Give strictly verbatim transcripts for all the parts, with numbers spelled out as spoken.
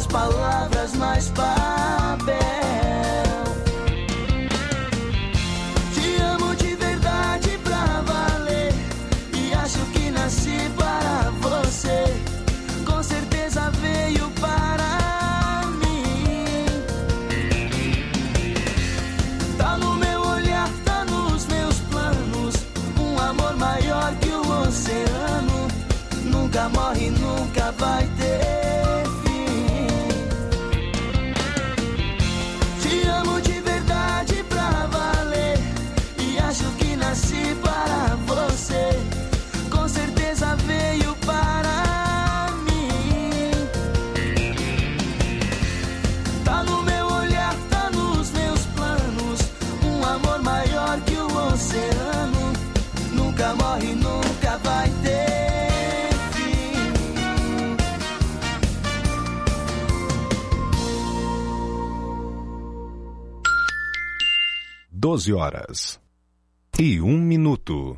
palavras, mais papel. Te amo de verdade pra valer, e acho que nasci para você. Com certeza veio para mim. Tá no meu olhar, tá nos meus planos, um amor maior que o oceano. Nunca morre, nunca vai ter fim. Te amo de verdade pra valer, e acho que nasci para você. Com certeza veio para mim. Tá no meu olhar, tá nos meus planos, um amor maior que o oceano. Nunca morre, nunca vai ter. Doze horas e um minuto.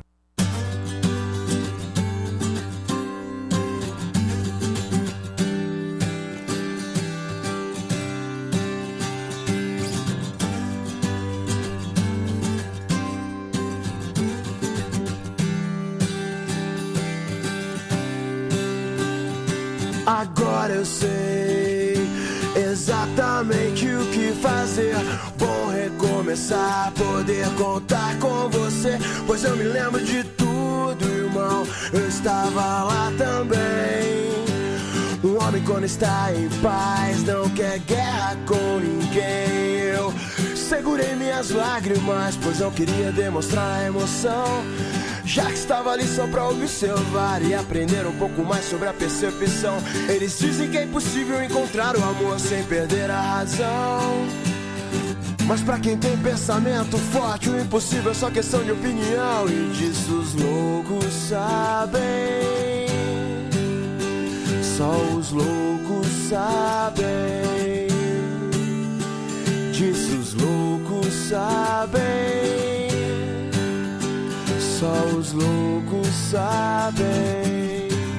Agora eu sei exatamente o que fazer. Bom recomeçar, poder contar com você, pois eu me lembro de tudo, irmão. Eu estava lá também. Um homem quando está em paz não quer guerra com ninguém. Eu segurei minhas lágrimas, pois não queria demonstrar a emoção, já que estava ali só pra observar e aprender um pouco mais sobre a percepção. Eles dizem que é impossível encontrar o amor sem perder a razão, mas pra quem tem pensamento forte, o impossível é só questão de opinião. E disso os loucos sabem, só os loucos sabem. Disso os loucos sabem, só os loucos sabem.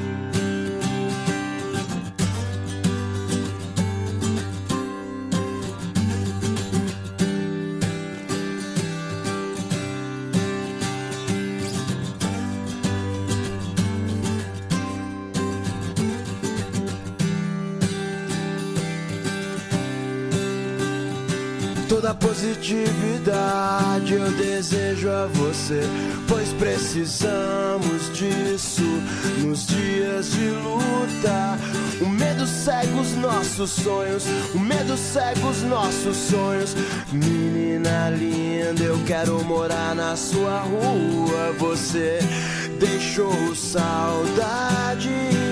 Toda positividade eu desejo a você, pois precisamos disso nos dias de luta. O medo cega os nossos sonhos, o medo cega os nossos sonhos. Menina linda, eu quero morar na sua rua. Você deixou saudade,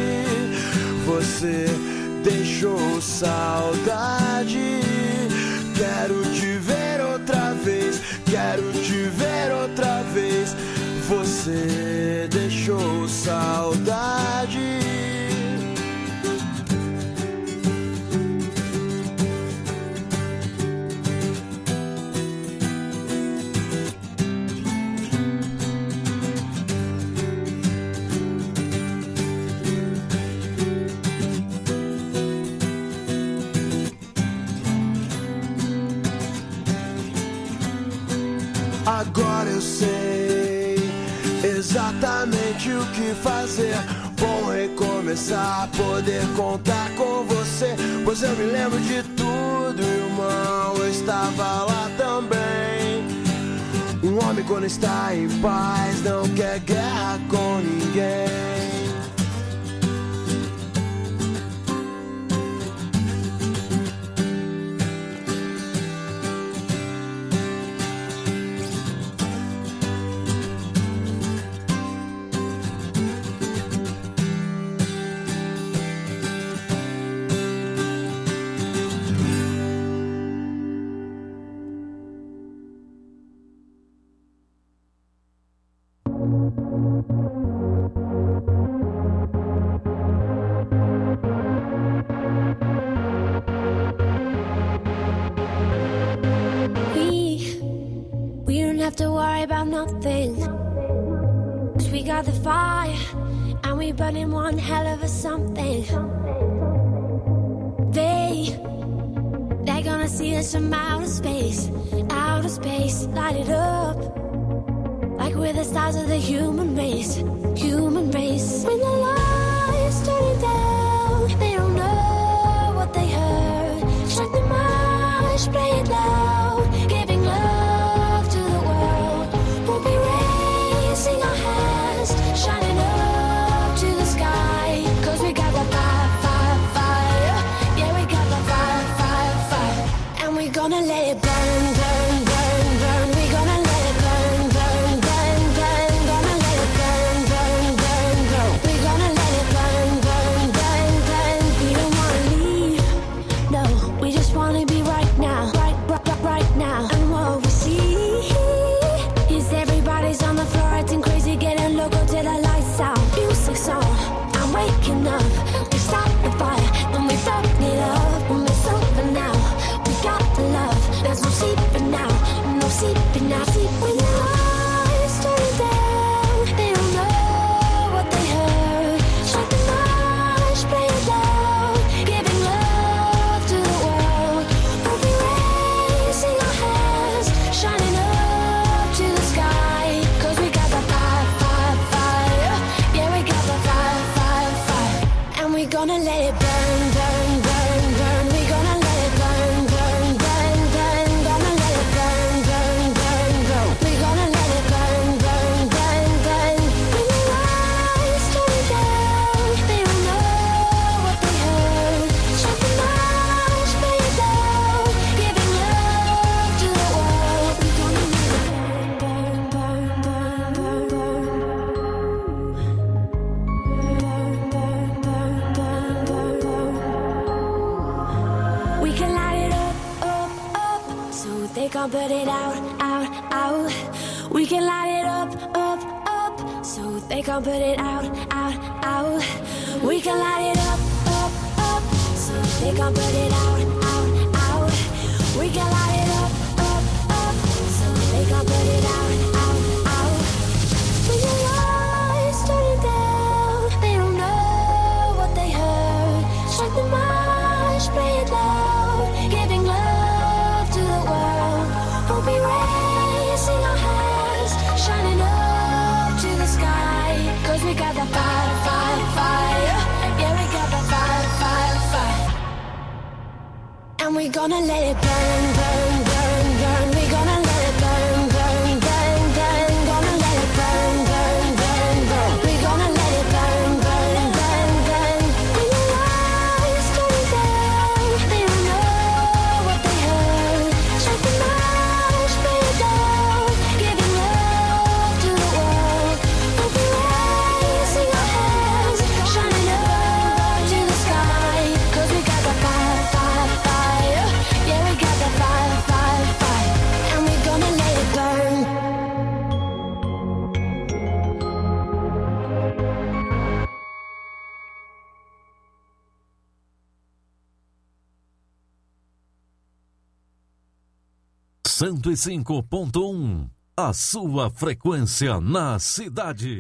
você deixou saudade. Quero te ver outra vez, quero te ver outra vez. Você deixou saudade. Agora eu sei exatamente o que fazer. Bom recomeçar, poder contar com você, pois eu me lembro de tudo, irmão. Eu estava lá também. Um homem quando está em paz não quer guerra com ninguém. Have to worry about nothing, 'cause we got the fire and we burning one hell of a something. They wanna see us from outer space, outer space, light it up. Like we're the stars of the human race, human race. When the lights turning down, they don't know what they heard. Strike the march, play it loud, giving love to the world. We'll be raising our hands, shining up to the sky. Cause we got the fire, fire, fire. Yeah, we got the fire, fire, fire. And we're gonna let it burn, burn, burn, burn. We're gonna let it burn, burn, burn, burn. Gonna let it burn, burn, burn, burn. We're gonna let it burn, burn, burn, burn. We don't wanna leave, no. We just wanna be right now, right, right, right, right now. And what we see is everybody's on the floor acting crazy, getting loco till the lights out. Music's on, I'm waking up. We start the fire, then we burn it up. And it's over now, we got the love. There's no sleeping now, no sleeping now. Sleep when the lights turn down, they don't know what they heard. Strike the march, play it loud, giving love to the world. We'll be raising our hands, shining up to the sky. Cause we got the fire, fire, fire. Yeah, we got the fire, fire, fire. And we're gonna let it burn, burn, burn, burn. We're gonna let it burn, burn, burn, burn. Gonna let it burn, burn, burn, burn. We're gonna let it burn, burn, burn, burn. When the lights turn down, they don't know what they heard. Strike the march, play it loud, giving love to the world. We're gonna let it burn, burn, burn, burn, burn, burn. We can light it up, up, up, so they can't put it out, out, out. We can light it up, up, up, so they can't put it out, out, out. We can light it up, up, up, so they can't put it out, out, out. We can light it up, up, up, so they can't put it out, out, out. When the lights turn down, they don't know what they heard. Strike the march, play it loud, giving love to the world. We'll be raising our hands, shining up to the sky. Cause we got the fire, fire, fire. Yeah, we got the fire, fire, fire. And we're gonna let it burn, burn, burn, burn. We're gonna let it burn, burn, burn, burn. Gonna let it burn, burn, burn, burn. We're gonna let it burn, burn, burn, burn. When the lights turn down, they don't know what they heard. Strike the march, play it loud, giving love to the world. We'll be raising our hands, shining up to the sky. Cause we got the fire, fire, fire. Yeah, we got the fire, fire, fire. And we're gonna let it burn. cento e cinco ponto um, a sua frequência na cidade.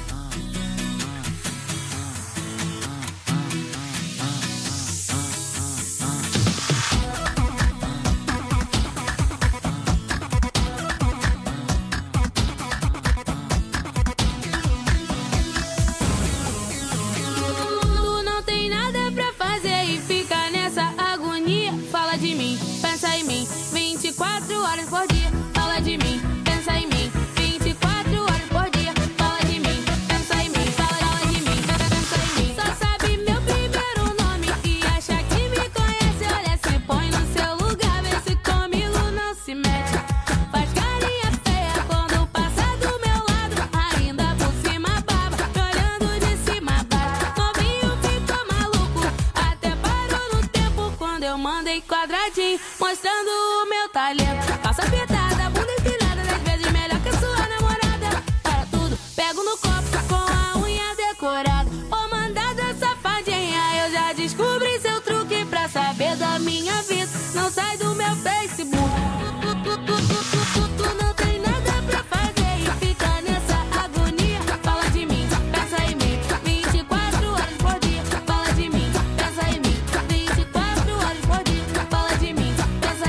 Tu não tem nada pra fazer e fica nessa agonia. Fala de mim, pensa em mim, vinte e quatro horas por dia. Fala de mim, pensa em mim, vinte e quatro horas por dia. Fala de mim, pensa em mim, fala, fala de mim, pensa em mim. Só sabe meu primeiro nome e acha que me conhece. Olha, se põe no seu lugar, vê se comigo não se mete. Faz carinha feia quando passa do meu lado, ainda por cima baba, olhando de cima a baixo. Novinho ficou maluco, até parou no tempo quando eu mandei quadradinho, mostrando o meu talento. Calça apertada, bunda empinada, dez vezes melhor que a sua namorada. Para tudo, pego no copo com a unha decorada. Ô mandada safadinha, eu já descobri seu truque pra saber da minha vida. Não sai do meu Facebook. Tu, tu, tu, tu, tu, tu, tu não tem nada pra fazer e fica nessa agonia. Fala de mim, pensa em mim, vinte e quatro horas por dia. Fala de mim, pensa em mim, vinte e quatro horas por dia. Fala de mim, pensa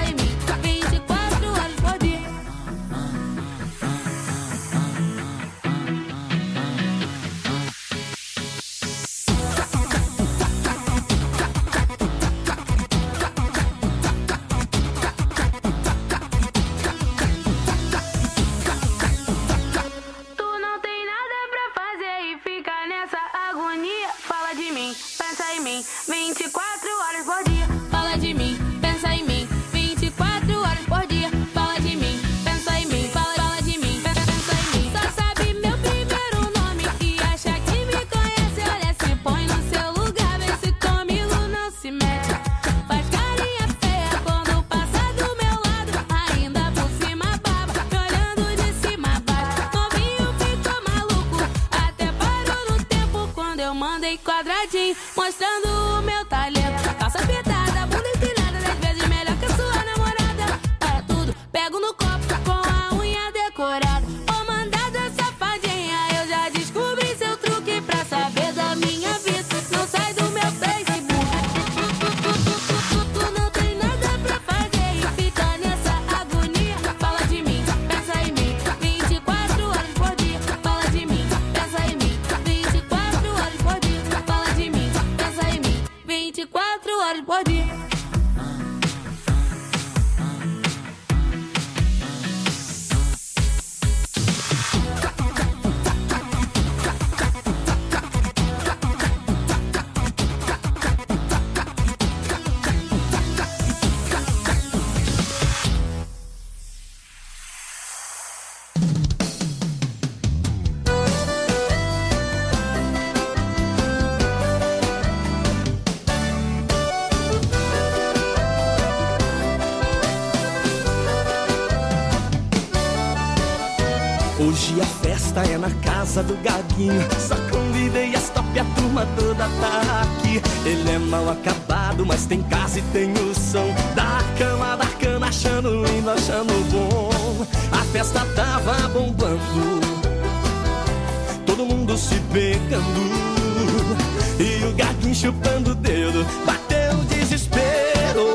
Hoje a festa é na casa do Gaguinho. Só convidei as top e a turma toda tá aqui. Ele é mal acabado, mas tem casa e tem o som da cama, da cana, achando lindo, achando bom. A festa tava bombando, todo mundo se pegando, e o Gaguinho chupando o dedo. Bateu o desespero.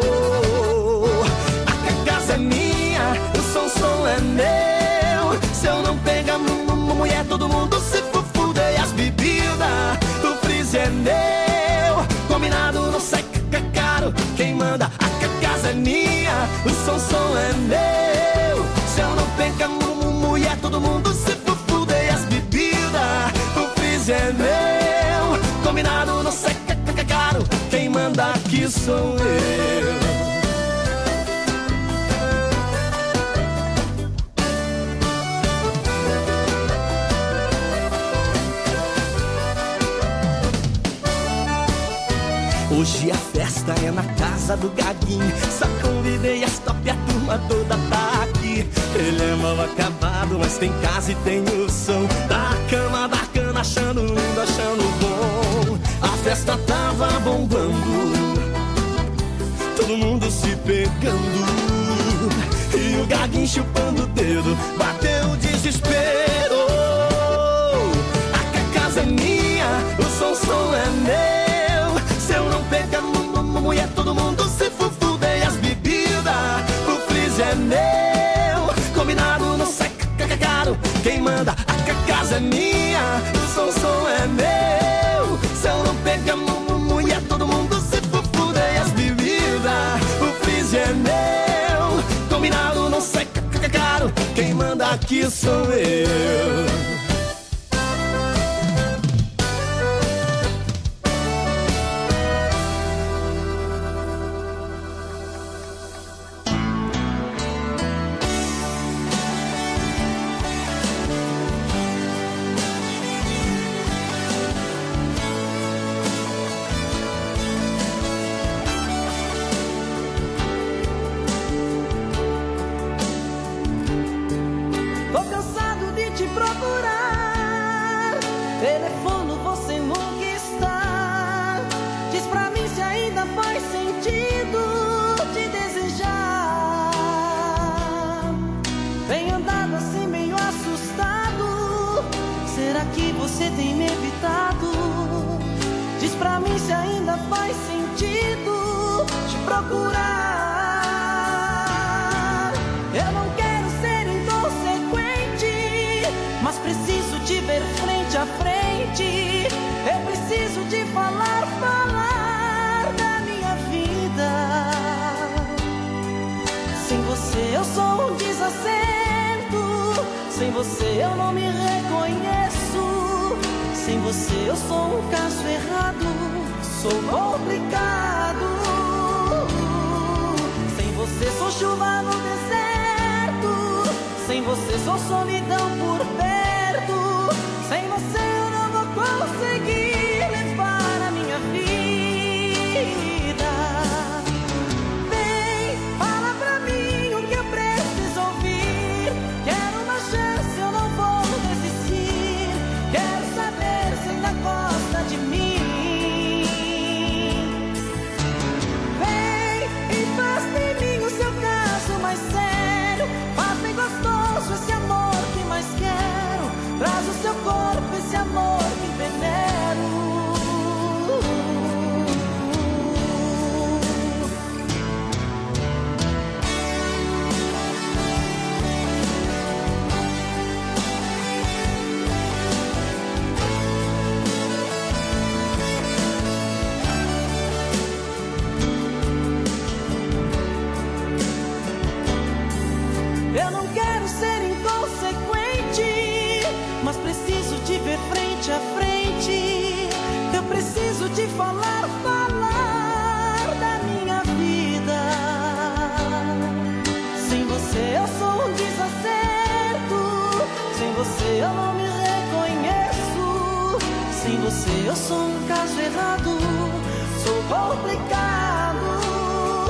A casa é minha, o som, som é meu. Se eu não pegar mulher, todo mundo se fufuda. E as bebidas, o freezer é meu. Combinado, não sai caro. Quem manda, a casa é minha, o som, som é meu. Se eu não pegar mulher, todo mundo se fufuda. E as bebidas, o freezer é meu. Combinado, não sai caro. Quem manda aqui sou eu. Hoje a festa é na casa do Gaguinho. Só convidei as top e a turma toda tá aqui. Ele é mal acabado, mas tem casa e tem o som da cama, da cana, achando lindo, achando bom. A festa tava bombando, todo mundo se pegando, e o Gaguinho chupando o dedo. Bateu o desespero. A casa é minha, o som, som é meu. Se eu não pegar mulher, todo mundo se fufuda. E as bebidas, o freezer é meu. Combinado, não sai caro. Quem manda, a casa é minha, o som, som é meu. Se eu não pegar mulher, todo mundo se fufuda. E as bebidas, o freezer é meu. Combinado, não sai caro. Quem manda aqui sou eu.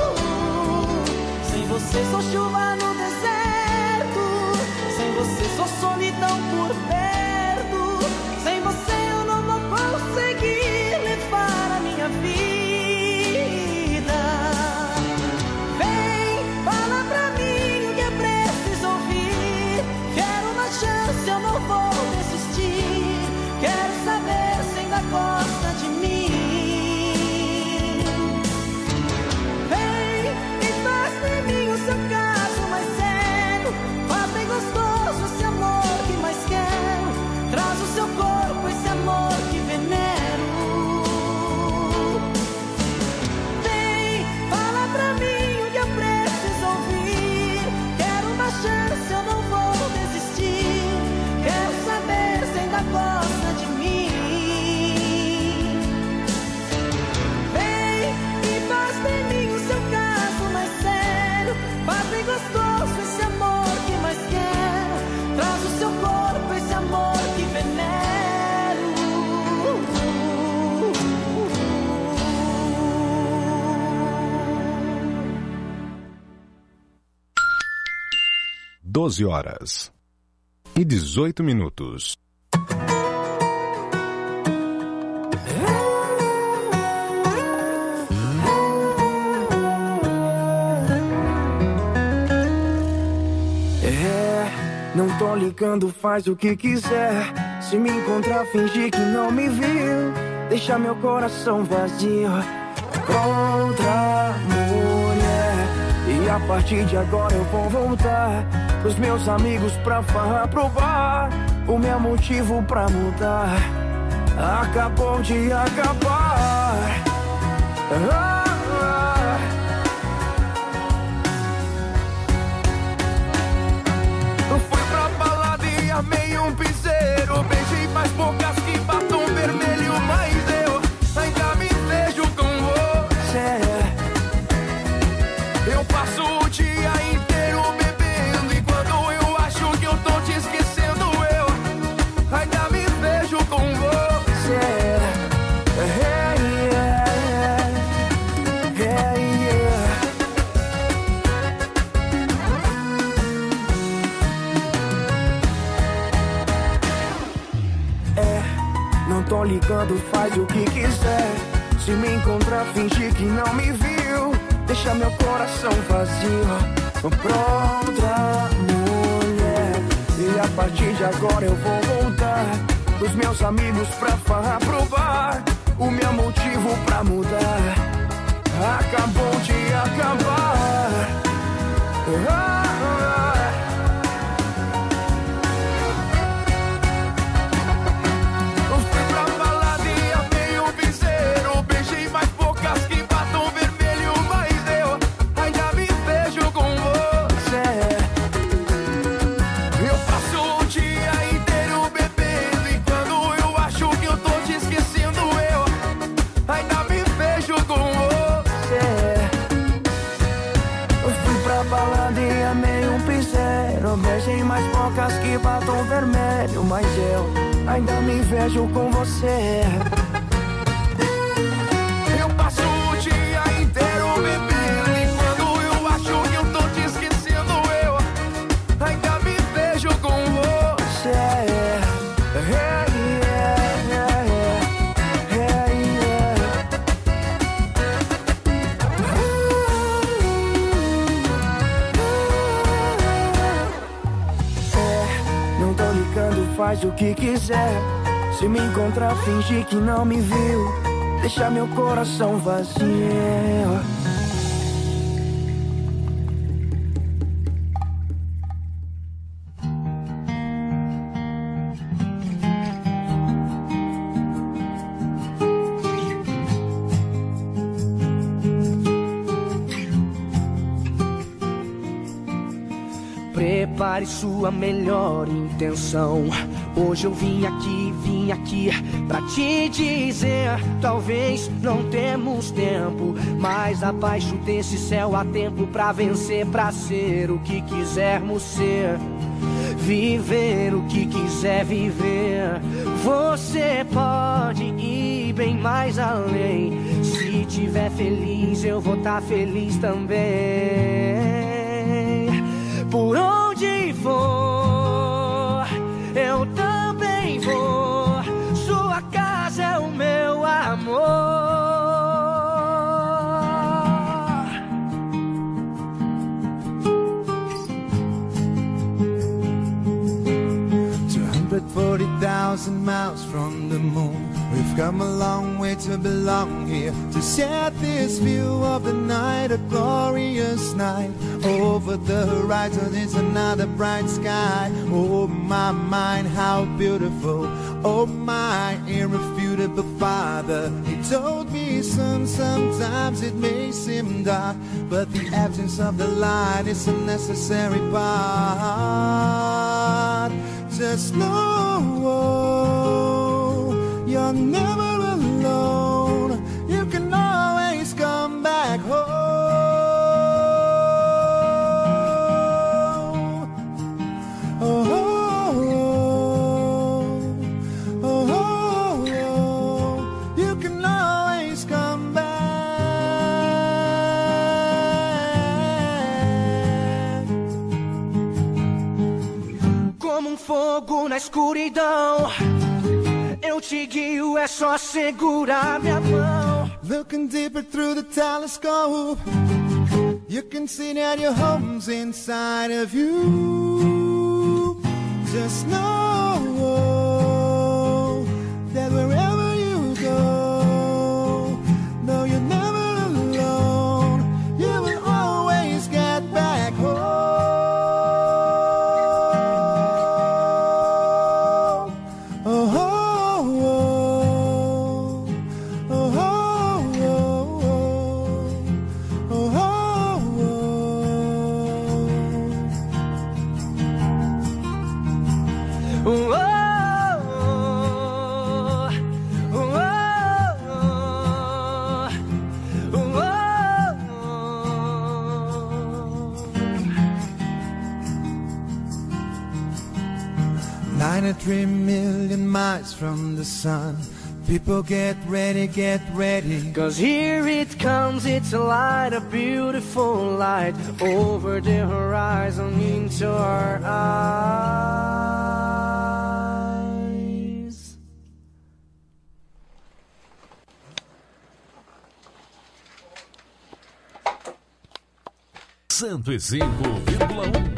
Sem você sou chuva no deserto, sem você sou solidão por perto. Sem você eu não vou conseguir levar a minha vida. Vem, fala pra mim o que é preciso ouvir. Quero uma chance, eu não vou desistir. Quero saber se ainda gosta de mim. Vem e faz de mim o seu caso mais sério. Faz bem gostoso esse amor que mais quero. Traz o seu corpo esse amor que venero. Vem, fala pra mim o que eu preciso ouvir. Quero uma chance, eu não vou desistir. Quero saber se ainda gosta de mim. Vem e faz de mim o seu caso mais sério. Faz bem gostoso esse amor que mais quero. Traz o seu corpo esse amor que venero. doze horas e dezoito minutos. É, não tô ligando, faz o que quiser. Se me encontrar, fingir que não me viu. Deixa meu coração vazio pra outra mulher. E a partir de agora eu vou voltar pros meus amigos pra farra, provar o meu motivo pra mudar. Acabou de acabar. Ah, ah. Eu fui pra balada e amei um piseiro. Beijei mais bocas que batom vermelho. Mas eu ainda me vejo com você. Eu passo o dia inteiro bebendo. E quando eu acho que eu tô te esquecendo, eu ainda me vejo com você. Hey, yeah, yeah, yeah. É, não tô ligando, faz o que quiser. Se me encontrar, fingir que não me viu. Deixa meu coração vazio pra outra mulher. E a partir de agora eu vou voltar pros meus amigos pra farra, provar o meu motivo pra mudar. Acabou de acabar. Ah, ah. Eu fui pra balada e amei um piseiro. Beijei mais bocas que batom vermelho. Mas eu ainda me vejo com você. Eu passo o dia inteiro bebendo. E quando eu acho que eu tô te esquecendo, eu ainda me vejo com você. Eu fui pra balada e amei um piseiro. Beijei mais bocas que batom vermelho. Mas eu ainda me vejo com você. Eu passo o dia inteiro bebendo. E quando eu acho que eu tô te esquecendo, eu ainda me vejo com você. Hey, yeah, yeah, yeah, yeah. É, não tô ligando, faz o que quiser. Se me encontrar, fingir que não me viu. Deixa meu coração vazio. Prepare sua melhor intenção. Hoje eu vim aqui, vim aqui pra te dizer: talvez não temos tempo, mas abaixo desse céu há tempo pra vencer, pra ser o que quisermos ser, viver o que quiser viver. Você pode ir bem mais além. Se tiver feliz, eu vou estar feliz também. Por onde for, thousand miles from the moon. We've come a long way to belong here, to share this view of the night, a glorious night. Over the horizon is another bright sky. Oh my mind, how beautiful. Oh my irrefutable Father. He told me, son, sometimes it may seem dark, but the absence of the light is a necessary part. Just know you're never alone. You can always come back home. Oh, oh, oh, oh, oh, oh. You can always come back. Como um fogo na escuridão, eu te guio, é só segurar minha mão. Looking deeper through the telescope, you can see that your home's inside of you. Just know that wherever you go, no, you're never alone. You will always get back home. ninety-three million miles from the sun. People get ready, get ready. Cause here it comes, it's a light, a beautiful light, over the horizon into our eyes. cento e cinco vírgula um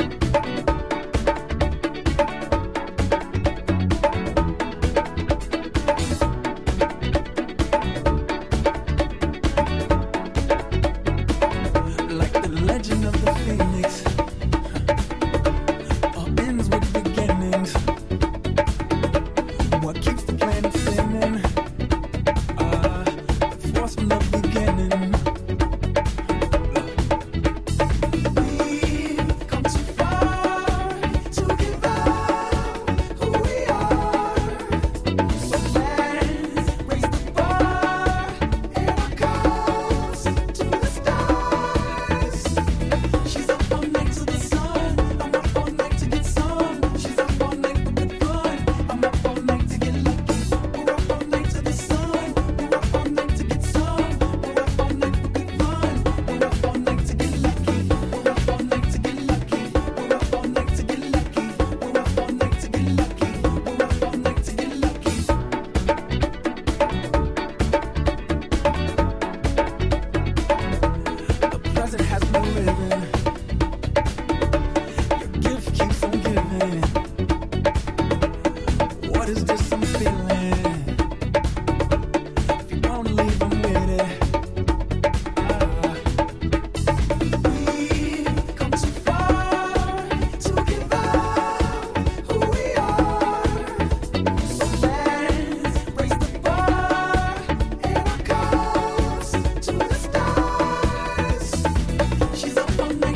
She's up all night.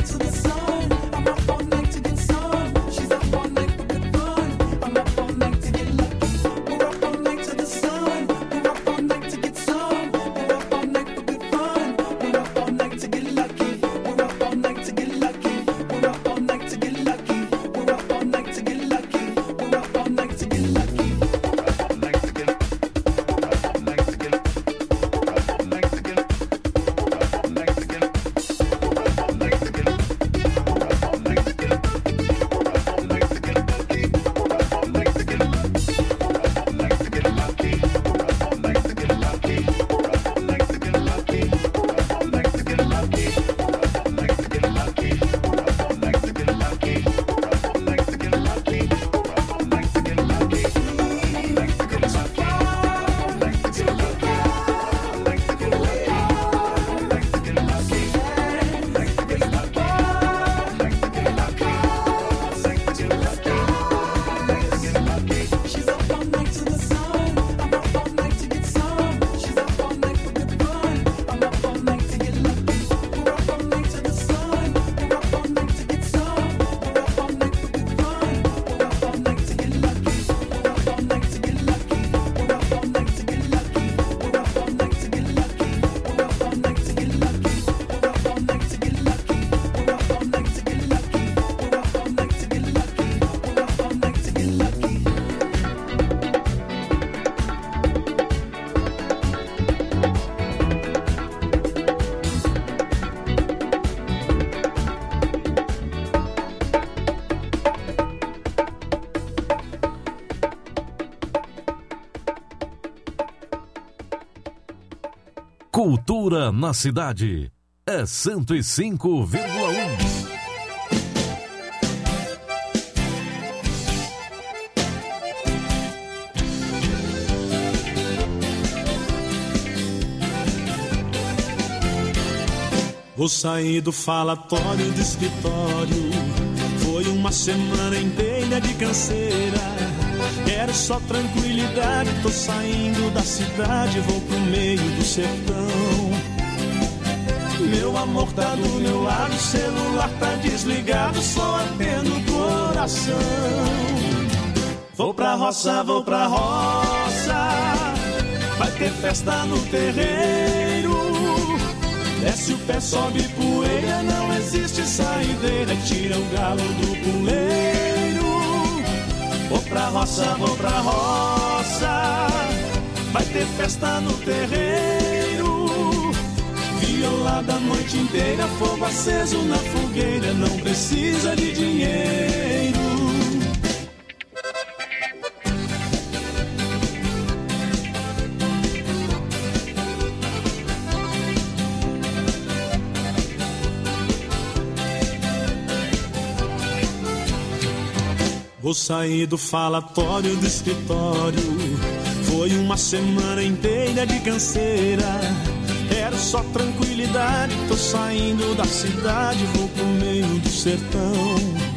cultura na cidade. É cento e cinco vírgula um. Vou sair do falatório do escritório. Foi uma semana inteira de canseira. Quero só tranquilidade. Tô saindo da cidade, vou pro meio do sertão. Meu amor tá do meu lado, celular tá desligado, só atendo o coração. Vou pra roça, vou pra roça. Vai ter festa no terreiro. Desce o pé, sobe poeira, não existe saideira, tira o galo do puleiro. Vou pra roça, vou pra roça, vai ter festa no terreiro. Violada a noite inteira, fogo aceso na fogueira, não precisa de dinheiro. Vou sair do falatório do escritório. Foi uma semana inteira de canseira. Quero só tranquilidade. Tô saindo da cidade, vou pro meio do sertão.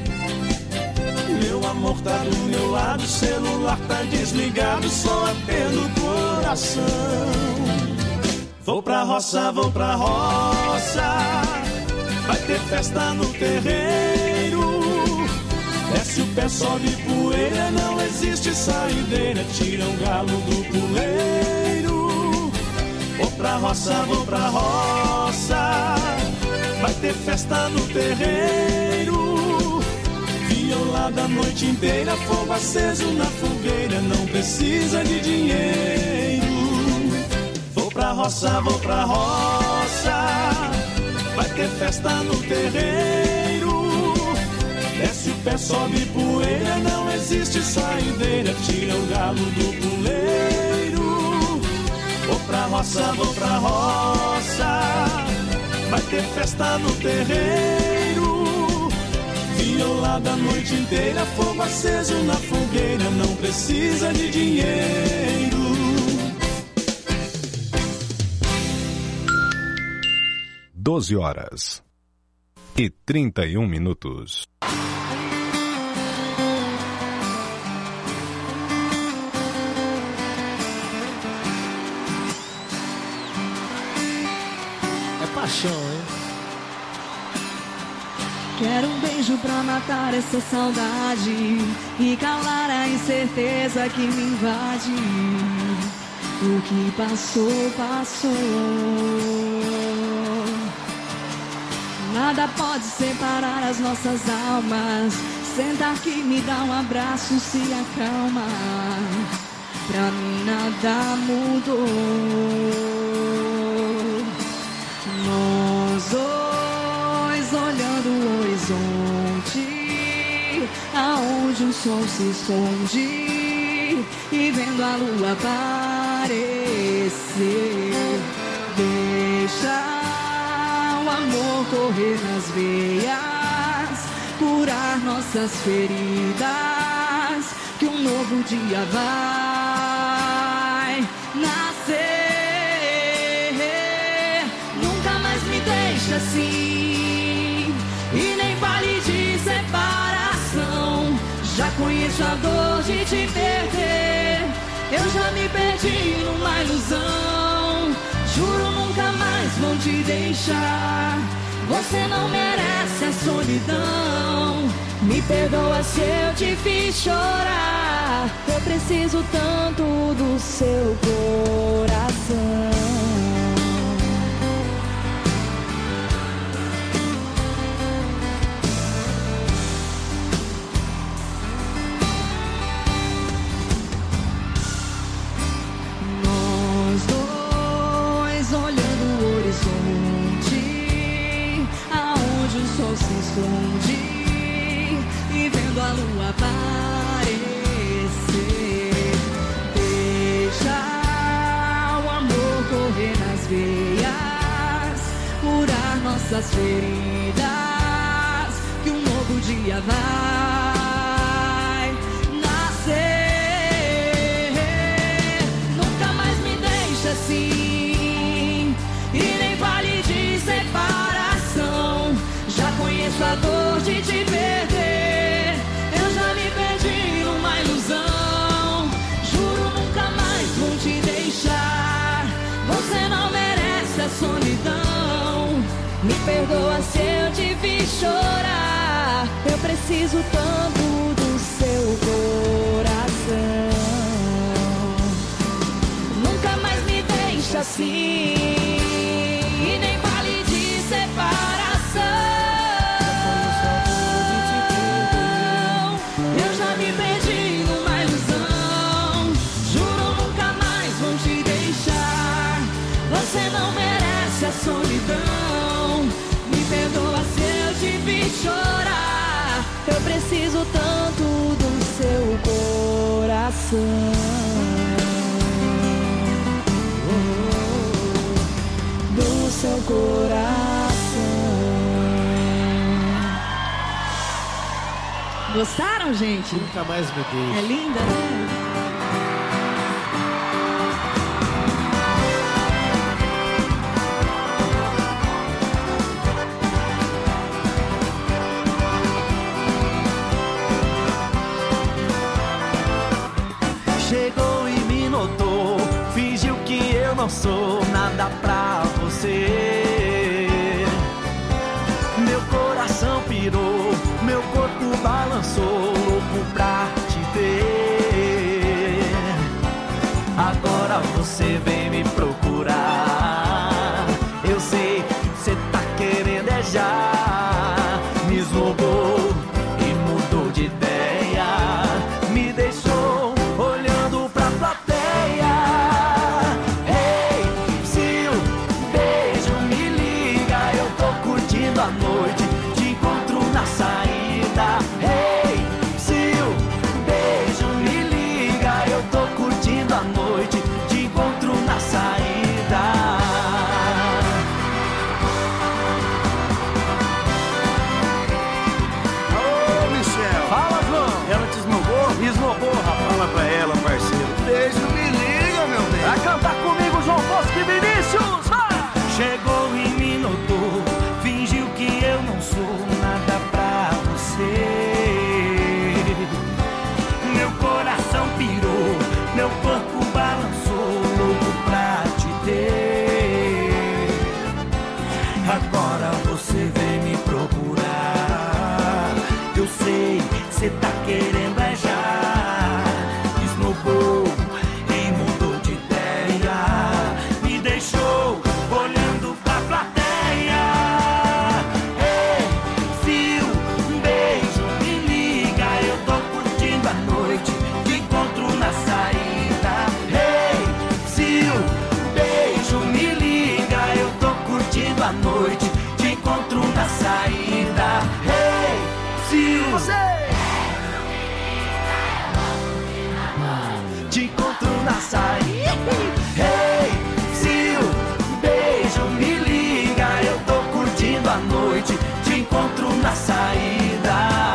Meu amor tá do meu lado, celular tá desligado, só atendo o coração. Vou pra roça, vou pra roça, vai ter festa no terreiro. Desce o pé, sobe poeira, não existe saideira, tira o galo do puleiro. Vou pra roça, vou pra roça, vai ter festa no terreiro. Violada a noite inteira, fogo aceso na fogueira, não precisa de dinheiro. Vou pra roça, vou pra roça, vai ter festa no terreiro. Desce o pé, sobe poeira, não existe saideira, tira o galo do puleiro. Vou pra roça, vou pra roça, vai ter festa no terreiro. Violada a noite inteira, fogo aceso na fogueira, não precisa de dinheiro. doze horas e trinta e um minutos. Paixão, hein? Quero um beijo pra matar essa saudade e calar a incerteza que me invade. O que passou, passou. Nada pode separar as nossas almas. Senta aqui, me dá um abraço, se acalma. Pra mim nada mudou. Nós dois olhando o horizonte, aonde o sol se esconde, e vendo a lua aparecer. Deixa o amor correr nas veias, curar nossas feridas, que um novo dia vai nascer. Assim, e nem fale de separação. Já conheço a dor de te perder. Eu já me perdi numa ilusão. Juro nunca mais vou te deixar. Você não merece a solidão. Me perdoa se eu te fiz chorar. Eu preciso tanto do seu coração. Esconde e vendo a lua aparecer. Deixa o amor correr nas veias, essas feridas, que um novo dia vai nascer. Nunca mais me deixa assim, e nem vale de separação. Já conheço a dor de te perder, eu já me perdi numa ilusão. Juro nunca mais vou te deixar, você não merece a solidão. Me perdoa se eu te fiz chorar, eu preciso tanto do seu coração. Nunca mais me deixa assim, e nem vale de separação. Eu já me perdi numa ilusão. Juro nunca mais vou te deixar, você não merece a solidão. Me perdoa se eu te fiz chorar, eu preciso tanto do seu coração. Do seu coração. Gostaram, gente? Nunca mais me deixe. É linda, né? Chegou e me notou, fingiu que eu não sou nada pra você. Meu coração pirou, meu corpo balançou, louco pra te ver. Agora você vem me procurar, eu sei, cê tá querendo é já. Me esnobou e mudou de ideia, me deixou olhando pra plateia. Ei, se o beijo me liga, eu tô curtindo a noite, te encontro na saída. Ei, se o beijo me liga, eu tô curtindo a noite, te encontro na saída. Ô, Michel. Fala, João. Ela te esnobou? Esnobou, rapaz. Fala pra ela, parceiro. Beijo, me liga, meu bem. Vai cantar comigo, João Bosco e Vinícius, vai! Chegou e me notou, fingiu que eu não sou nada pra você. Meu coração pirou, meu corpo balançou, louco pra te ter. Agora você vem me procurar, eu sei, cê tá querendo é já. Esnobou e mudou de ideia, me deixou olhando pra plateia. Ei, fio, um beijo, me liga, eu tô curtindo a noite, te encontro na saída. Ei, fio, beijo, me liga, eu tô curtindo a noite, te encontro na saída. Ei, fio, te encontro na saída. Hey, se o beijo me liga, eu tô curtindo a noite, te encontro na saída.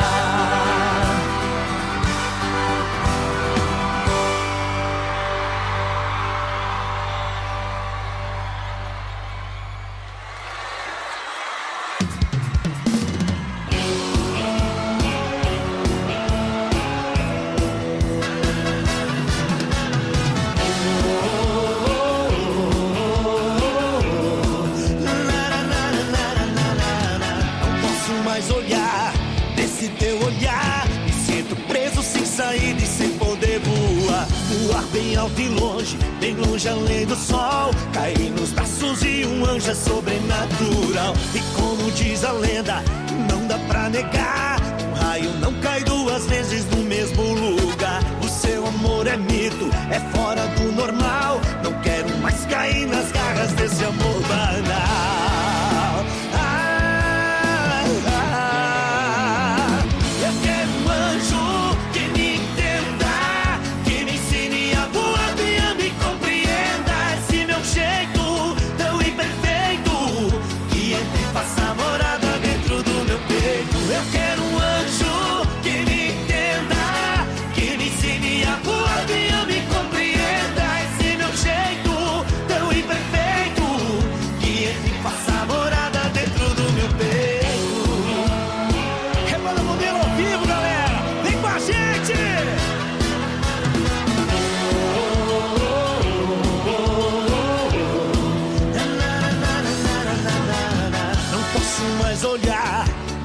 Saída e sem poder voar, voar bem alto e longe, bem longe além do sol, cair nos braços de um anjo é sobrenatural. E como diz a lenda, não dá pra negar, um raio não cai duas vezes no mesmo lugar. O seu amor é mito, é fora do normal, não quero mais cair nas garras desse amor banal. Ah, ah, eu quero um anjo que me entenda, que me ensine a voar, me ame e compreenda esse meu jeito tão imperfeito, que entre e faça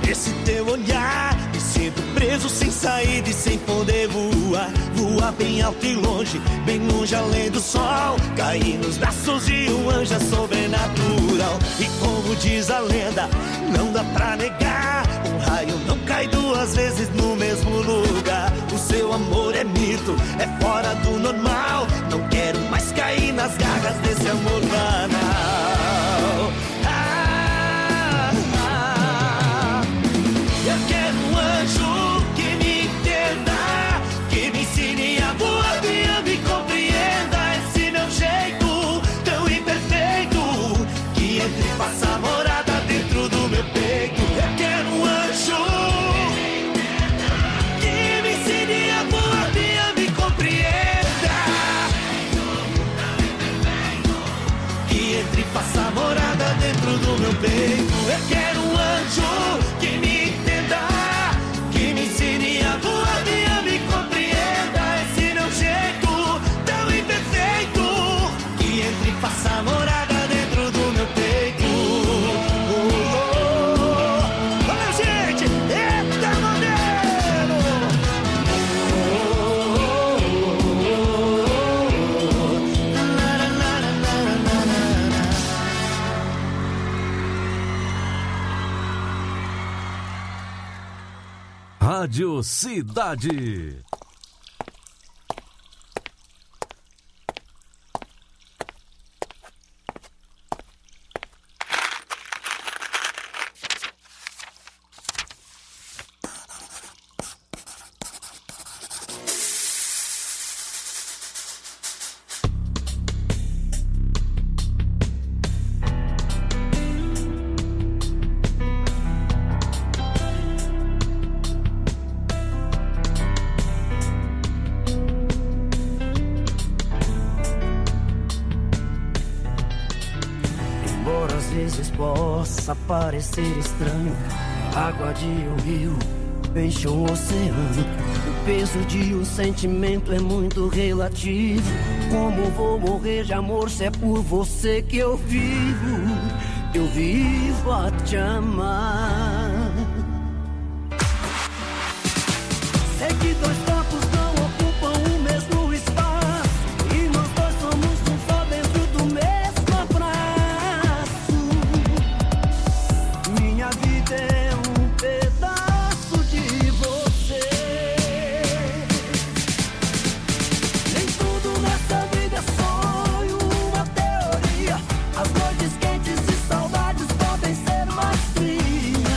Esse teu olhar, me sinto preso sem saída e sem poder voar. Voar bem alto e longe, bem longe além do sol. Cair nos braços de um anjo sobrenatural. E como diz a lenda, não dá pra negar, um raio não cai duas vezes no mesmo lugar. O seu amor é mito, é fora do normal. Não quero mais cair nas garras desse amor banal. Ah, ah, eu quero um anjo que me entenda, que me ensine a voar, que me compreenda. Esse meu jeito tão imperfeito, que entre e faça morada dentro do meu peito. Eu quero um anjo que me ensine a voar, que me compreenda, que entre e faça morada dentro do meu peito. Eu quero um anjo que me entenda, que me ensine a voar, que me compreenda. Esse meu jeito tão imperfeito, que entre e faça morada dentro do meu peito. Oh, oh, oh. Olha, gente, eita modelo. Oh, oh, oh, oh. Na, na, na, na, na, na, na. Rádio Cidade. Embora às vezes possa parecer estranho, a água de um rio enche um oceano. O peso de um sentimento é muito relativo. Como vou morrer de amor se é por você que eu vivo? Eu vivo a te amar. Sei que dois corpos não ocupam o mesmo espaço, e nós dois somos um só dentro do mesmo abraço. Minha vida é um pedaço de você. Nem tudo nessa vida é sonho, uma teoria. As noites quentes de saudades podem ser mais frias.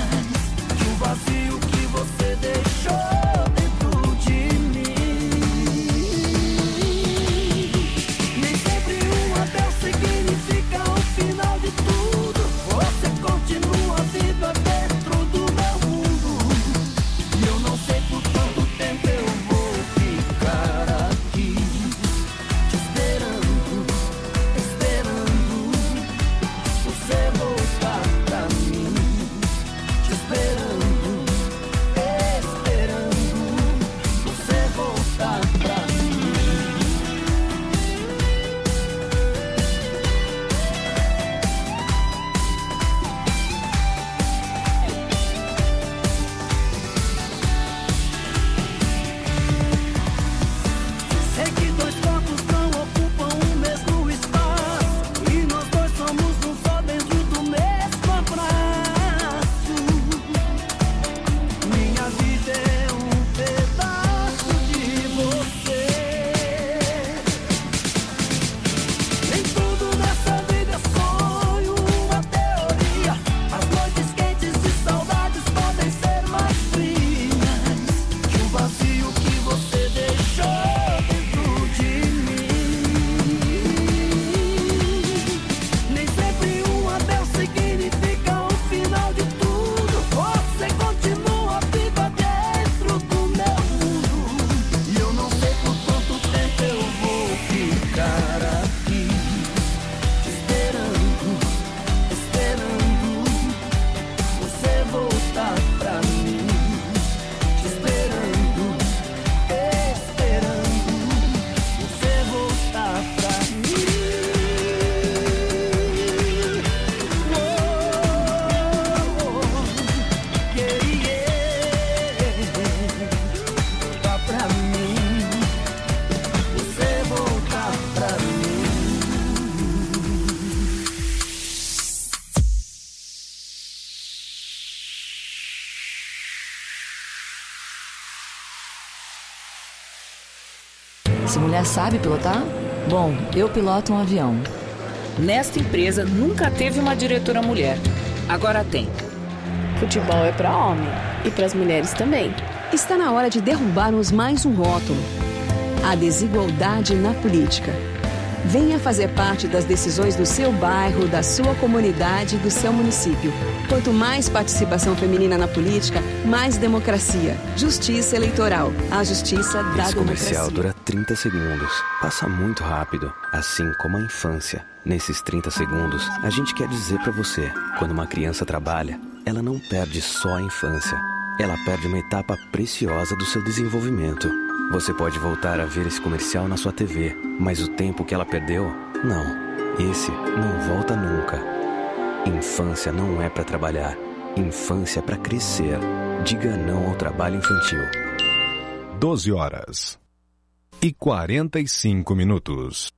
Essa mulher sabe pilotar? Bom, eu piloto um avião. Nesta empresa nunca teve uma diretora mulher. Agora tem. Futebol é para homem e para as mulheres também. Está na hora de derrubarmos mais um rótulo: a desigualdade na política. Venha fazer parte das decisões do seu bairro, da sua comunidade, do seu município. Quanto mais participação feminina na política, mais democracia. Justiça eleitoral. A justiça da democracia. Esse comercial dura trinta segundos. Passa muito rápido, assim como a infância. Nesses trinta segundos, a gente quer dizer pra você: quando uma criança trabalha, ela não perde só a infância. Ela perde uma etapa preciosa do seu desenvolvimento. Você pode voltar a ver esse comercial na sua T V, mas o tempo que ela perdeu, não. Esse não volta nunca. Infância não é pra trabalhar. Infância é pra crescer. Diga não ao trabalho infantil. doze horas e quarenta e cinco minutos.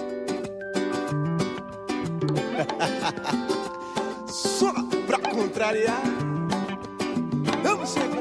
Só pra contrariar. Vamos chegando.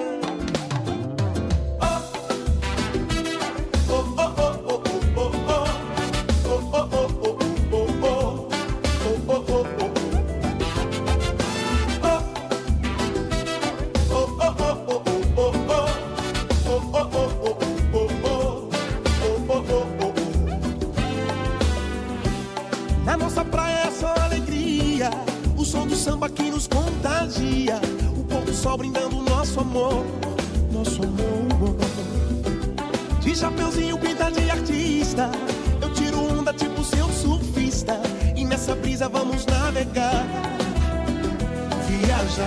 Na nossa praia é só alegria, o som do samba que nos contagia, o pôr do sol brindando o nosso amor, nosso amor. De chapeuzinho pinta de artista, eu tiro onda tipo seu surfista, e nessa brisa vamos navegar, viajar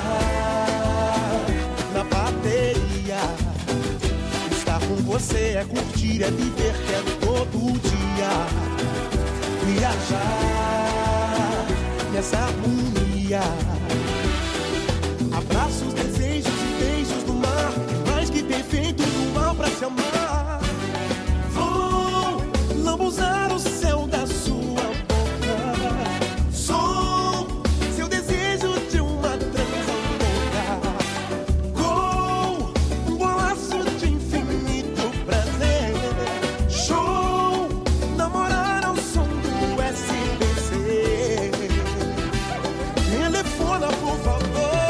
na bateria. Estar com você é curtir, é viver, quero todo dia. Viajar nessa harmonia. Abraços, desejos e beijos do mar, mais que perfeito do mal pra se amar. Vou lambuzar o céu da sua boca. Sou seu desejo de uma transa louca. Gol, um golaço de infinito prazer. Show, namorar ao som do S B C. Telefona, por favor.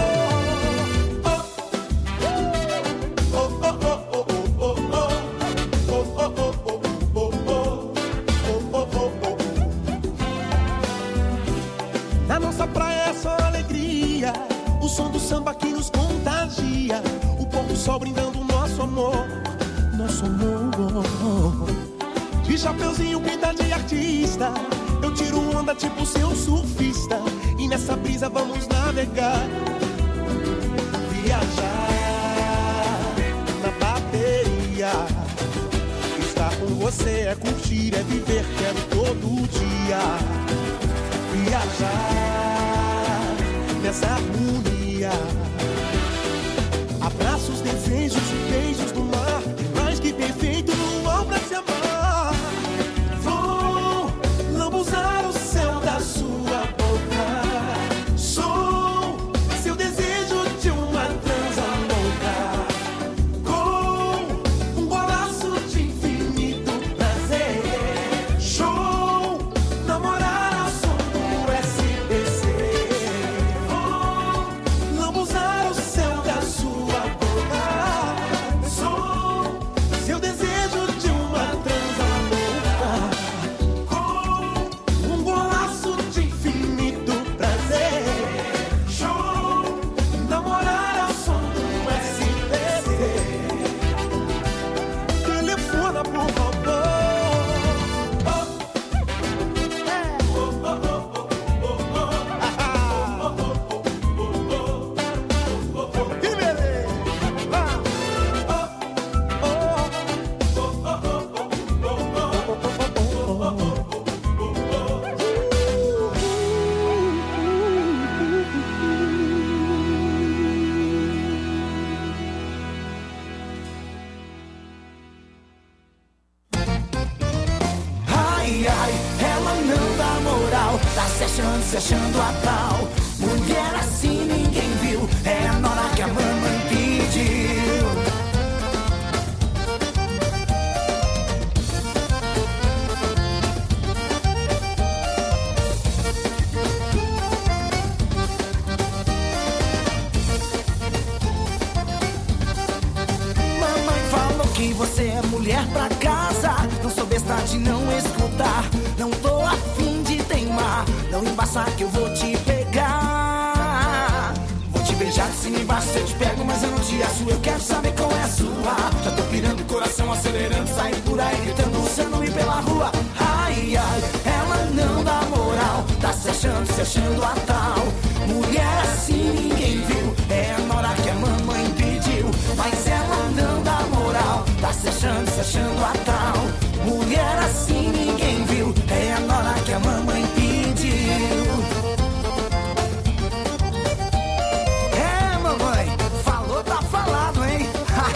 Na nossa praia é só alegria, o som do samba que nos contagia, o pôr do sol brindando o nosso amor, nosso amor. De chapeuzinho pinta de artista, eu tiro onda tipo seu surfista, e nessa brisa vamos navegar, viajar na bateria. Estar com você é curtir, é viver, quero todo dia. Viajar nessa harmonia. Abraços, desejos e beijos do mar, mais que perfeito no mal pra se amar. Vou lambuzar o céu da sua boca. Sou seu desejo de uma transa louca. Gol, um golaço de infinito prazer. Show, namorar ao som do S B C. Vou lambuzar o céu da sua boca. Sou seu desejo de uma transa louca. Com um golaço de infinito prazer. Show, namorar ao som do S B C. Telefona, por favor. Que beleza! Ai, ai, ela não dá moral, tá se achando, se achando a tal. Mulher assim ninguém viu, é a nora que a mamãe pediu. que você é mulher pra casa. Não sou besta de não escutar. Não tô afim de teimar. Não embaçar que eu vou te pegar. Vou te beijar de cima e embaixo, eu te pego, mas eu não te acho. Eu quero saber qual é a sua. Já tô pirando o coração, acelerando, saindo por aí, gritando, usando e pela rua. Ai, ai, ela não dá moral. Tá se achando, se achando a tal. Mulher assim ninguém viu. É a Nora que a mamãe pediu. Mas ela não dá moral. Tá se achando, se achando a tal. Mulher assim ninguém viu. É a Nora que a mamãe pediu. É, mamãe, falou, tá falado, hein?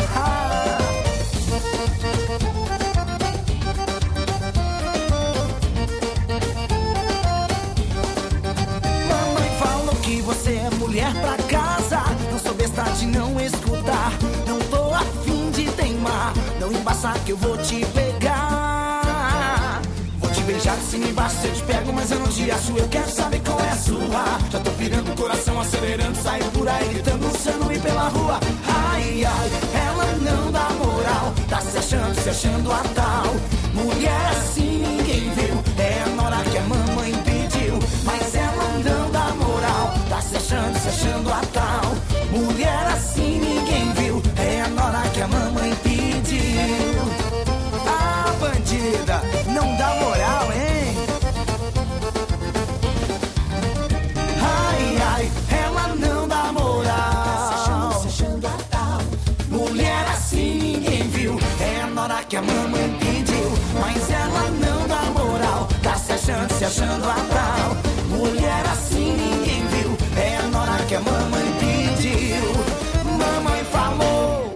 Mamãe falou que você é mulher pra casa. Não sou besta de não escutar. Não tô afim de teimar. Não embaçar que eu vou te pegar. Vou te beijar de cima e embaixo, eu te pego, mas eu não te acho. Eu quero saber qual é a sua. Já tô pirando o coração, acelerando, saio por aí, gritando, usando e pela rua. Ai, ai, ela não dá moral. Tá se achando, se achando a tal. Mulher assim ninguém viu. É a Nora que a mamãe pediu. Mas ela não dá moral. Tá se achando, se achando a tal. Mulher assim ninguém viu. É a Nora que a mamãe pediu. Ah, bandida, não dá moral, hein? Ai, ai, ela não dá moral. Tá se achando, se achando a tal. Mulher assim ninguém viu. É a Nora que a mamãe pediu. Mas ela não dá moral. Tá se achando, se achando a tal. Mulher assim ninguém viu. É a Nora que a mamãe pediu. Mamãe falou.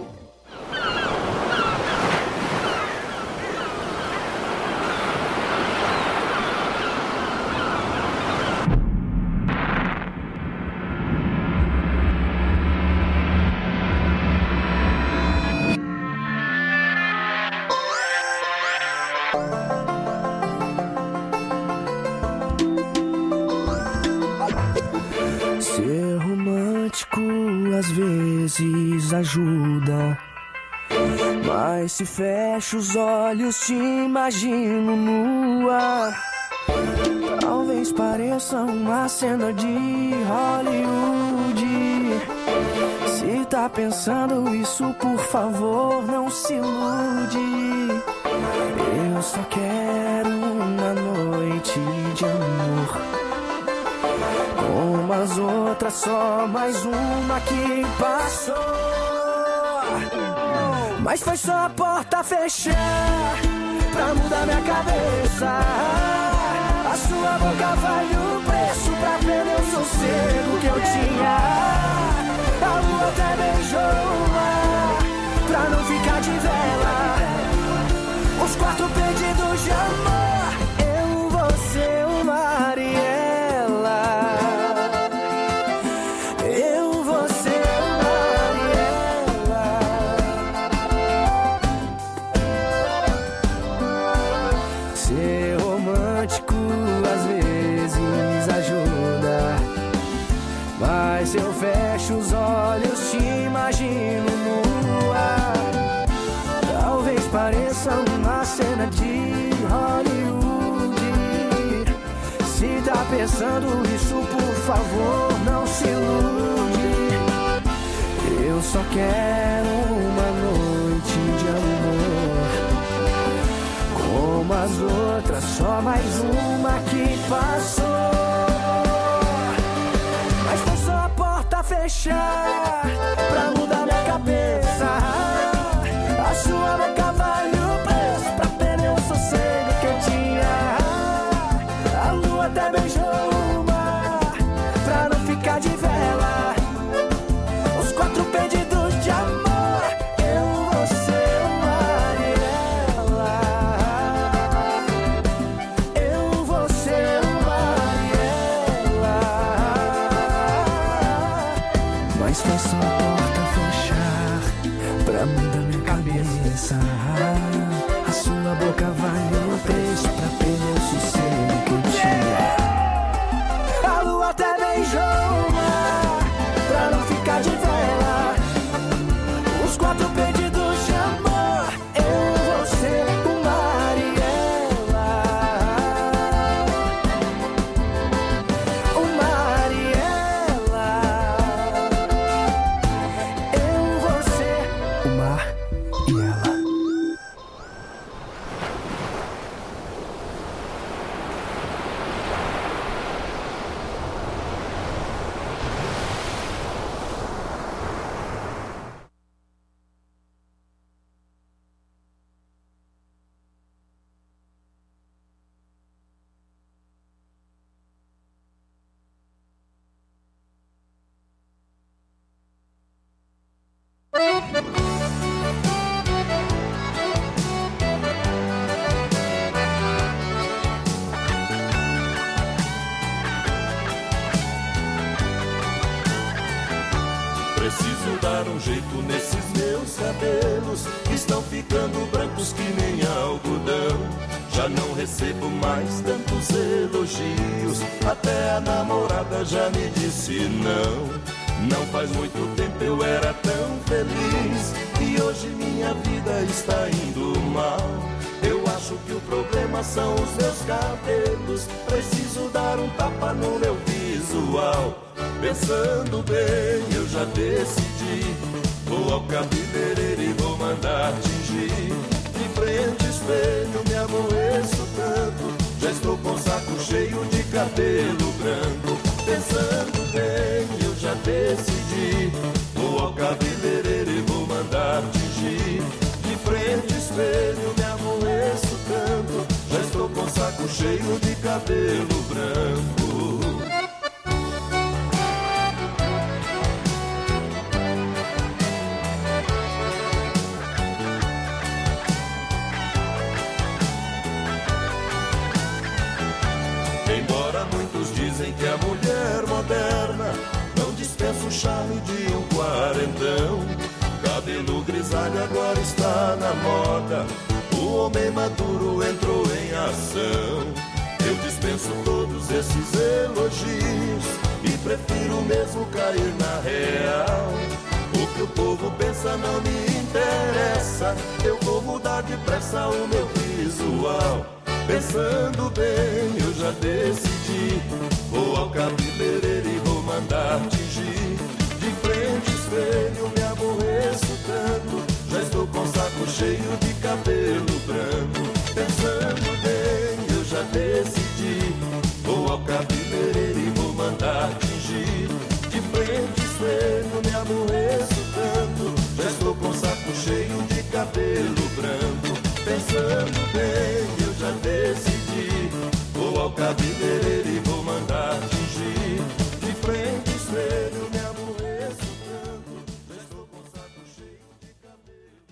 Ser romântico às vezes ajuda, mas se fecho os olhos te imagino nua. Talvez pareça uma cena de Hollywood. Se tá pensando isso, por favor, não se ilude. Eu só quero uma noite de amor, como as outras, só mais uma que passou. Mas foi só a porta fechar pra mudar minha cabeça. A sua boca vale o preço pra perder o sossego que eu tinha. A lua até beijou o mar pra não ficar de vela. Os quatro pedidos de amor, eu, você, o mar e ela. Eu, você, o mar e ela. Ser romântico às vezes ajuda, mas eu fecho os olhos, te imagino nua. Talvez pareça uma cena de Hollywood. Se tá pensando isso, por favor, não se ilude. Eu só quero uma noite de amor, como as outras, só mais uma que passou. Mas foi só a porta fechar pra mudar minha cabeça. A sua boca vale o preço pra perder o sossego que eu tinha. A lua até beijou o mar pra não ficar de vela. Os quatro pedidos de amor, eu, você, o mar e ela. Eu, você, o mar e ela. Mas foi só a porta fechar pra mudar minha cabeça. A sua boca vale o preço pra perder o sossego que eu tinha. A lua até beijou o mar pra não ficar de vela. Os quatro pedidos de amor, dar um jeito nesses meus cabelos, que estão ficando brancos que nem algodão. Já não recebo mais tantos elogios, até a namorada já me disse não. Não faz muito tempo eu era tão feliz, e hoje minha vida está indo mal. Eu acho que o problema são os meus cabelos, preciso dar um tapa no meu visual. Pensando bem, eu já decidi, vou ao cabeleireiro e vou mandar tingir. De frente espelho me aborreço tanto, já estou com o saco cheio de cabelo branco. Pensando bem, eu já decidi, vou ao cabeleireiro e vou mandar tingir. De frente espelho me aborreço tanto, já estou com o saco cheio de cabelo branco. Embora muitos dizem que a mulher moderna não dispensa o charme de um quarentão, cabelo grisalho agora está na moda, o homem maduro entrou em ação. Eu dispenso todos esses elogios e prefiro mesmo cair na real. O que o povo pensa não me interessa, eu vou mudar depressa o meu visual. Pensando bem, eu já decidi, vou ao cabeleireiro e vou mandar tingir. De frente espelho me aborreço tanto, já estou com o saco cheio de cabelo branco. Pensando bem, eu já decidi, vou ao cabeleireiro e vou mandar tingir. De frente espelho me aborreço tanto, já estou com o saco cheio de cabelo branco. Pensando bem, eu já decidi, vou ao cabeleireiro e vou mandar tingir. De frente espelho me aborreço tanto, já estou com o saco cheio de cabelo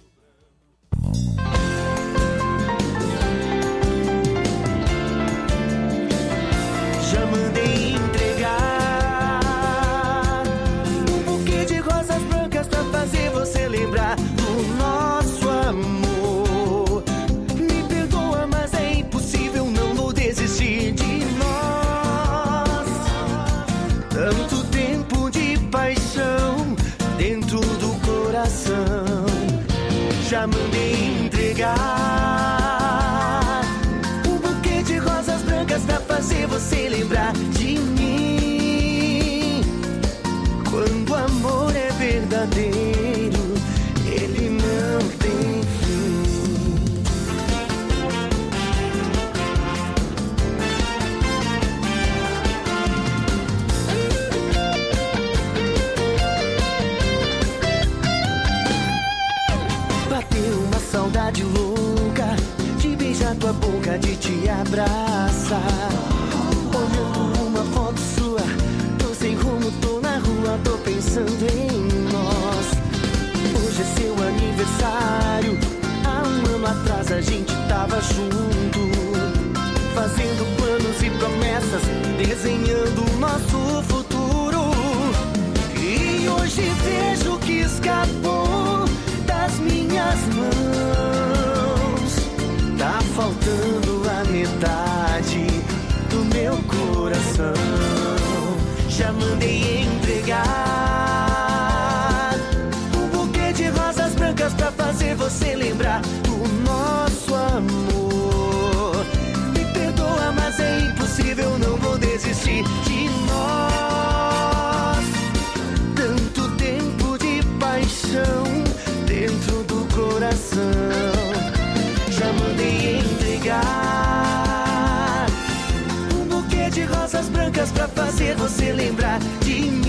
branco. Já mandei entregar um buquê de rosas brancas pra fazer você lembrar do nosso amor. Desistir de nós, tanto tempo de paixão dentro do coração. Já mandei entregar um buquê de rosas brancas pra fazer você lembrar de mim. Quando o amor é verdadeiro, ele não tem fim. Saudade louca de beijar tua boca, de te abraçar. Olhando uma foto sua, tô sem rumo, tô na rua, tô pensando em nós. Hoje é seu aniversário, há um ano atrás a gente tava junto, fazendo planos e promessas, desenhando o nosso futuro. E hoje vejo que escapou das minhas mãos, tá faltando a metade do meu coração. Já mandei entregar um buquê de rosas brancas pra fazer você lembrar do nosso amor. Me perdoa, mas é impossível, não vou desistir de nós. Tanto tempo de paixão dentro do coração. Já mandei entregar um buquê de rosas brancas pra fazer você lembrar de mim.